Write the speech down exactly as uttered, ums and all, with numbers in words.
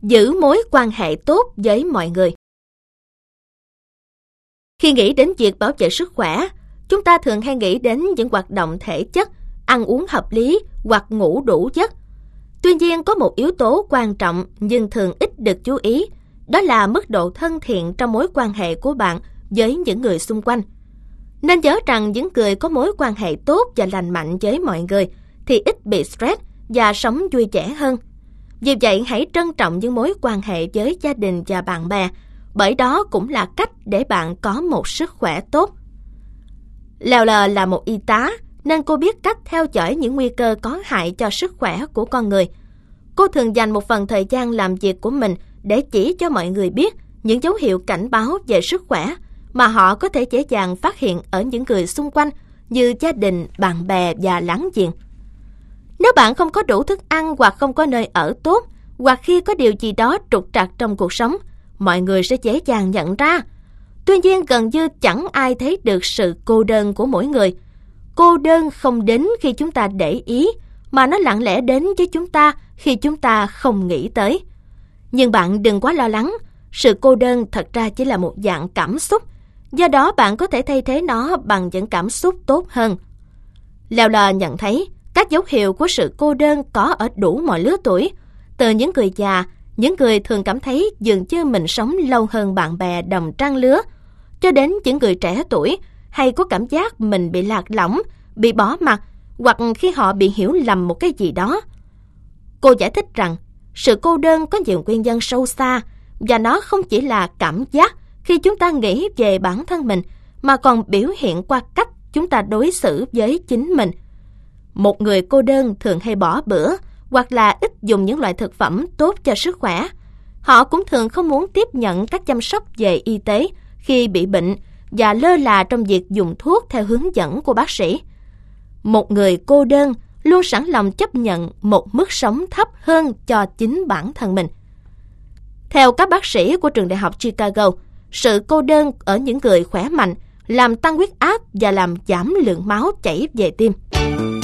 giữ mối quan hệ tốt với mọi người. Khi nghĩ đến việc bảo vệ sức khỏe, chúng ta thường hay nghĩ đến những hoạt động thể chất, ăn uống hợp lý hoặc ngủ đủ giấc. Tuy nhiên, có một yếu tố quan trọng nhưng thường ít được chú ý, đó là mức độ thân thiện trong mối quan hệ của bạn với những người xung quanh. Nên nhớ rằng những người có mối quan hệ tốt và lành mạnh với mọi người thì ít bị stress và sống vui vẻ hơn. Vì vậy, hãy trân trọng những mối quan hệ với gia đình và bạn bè, bởi đó cũng là cách để bạn có một sức khỏe tốt. Lèo lờ là một y tá, nên cô biết cách theo dõi những nguy cơ có hại cho sức khỏe của con người. Cô thường dành một phần thời gian làm việc của mình để chỉ cho mọi người biết những dấu hiệu cảnh báo về sức khỏe mà họ có thể dễ dàng phát hiện ở những người xung quanh như gia đình, bạn bè và láng giềng. Nếu bạn không có đủ thức ăn hoặc không có nơi ở tốt, hoặc khi có điều gì đó trục trặc trong cuộc sống, mọi người sẽ dễ dàng nhận ra. Tuy nhiên, gần như chẳng ai thấy được sự cô đơn của mỗi người. Cô đơn không đến khi chúng ta để ý, mà nó lặng lẽ đến với chúng ta khi chúng ta không nghĩ tới. Nhưng bạn đừng quá lo lắng, sự cô đơn thật ra chỉ là một dạng cảm xúc, do đó bạn có thể thay thế nó bằng những cảm xúc tốt hơn. Lèo lờ nhận thấy các dấu hiệu của sự cô đơn có ở đủ mọi lứa tuổi, từ những người già, những người thường cảm thấy dường như mình sống lâu hơn bạn bè đồng trang lứa, cho đến những người trẻ tuổi hay có cảm giác mình bị lạc lõng, bị bỏ mặc, hoặc khi họ bị hiểu lầm một cái gì đó. Cô giải thích rằng sự cô đơn có nhiều nguyên nhân sâu xa, và nó không chỉ là cảm giác khi chúng ta nghĩ về bản thân mình, mà còn biểu hiện qua cách chúng ta đối xử với chính mình. Một người cô đơn thường hay bỏ bữa, hoặc là ít dùng những loại thực phẩm tốt cho sức khỏe. Họ cũng thường không muốn tiếp nhận các chăm sóc về y tế khi bị bệnh, và lơ là trong việc dùng thuốc theo hướng dẫn của bác sĩ. Một người cô đơn luôn sẵn lòng chấp nhận một mức sống thấp hơn cho chính bản thân mình. Theo các bác sĩ của trường đại học Chicago, sự cô đơn ở những người khỏe mạnh làm tăng huyết áp và làm giảm lượng máu chảy về tim.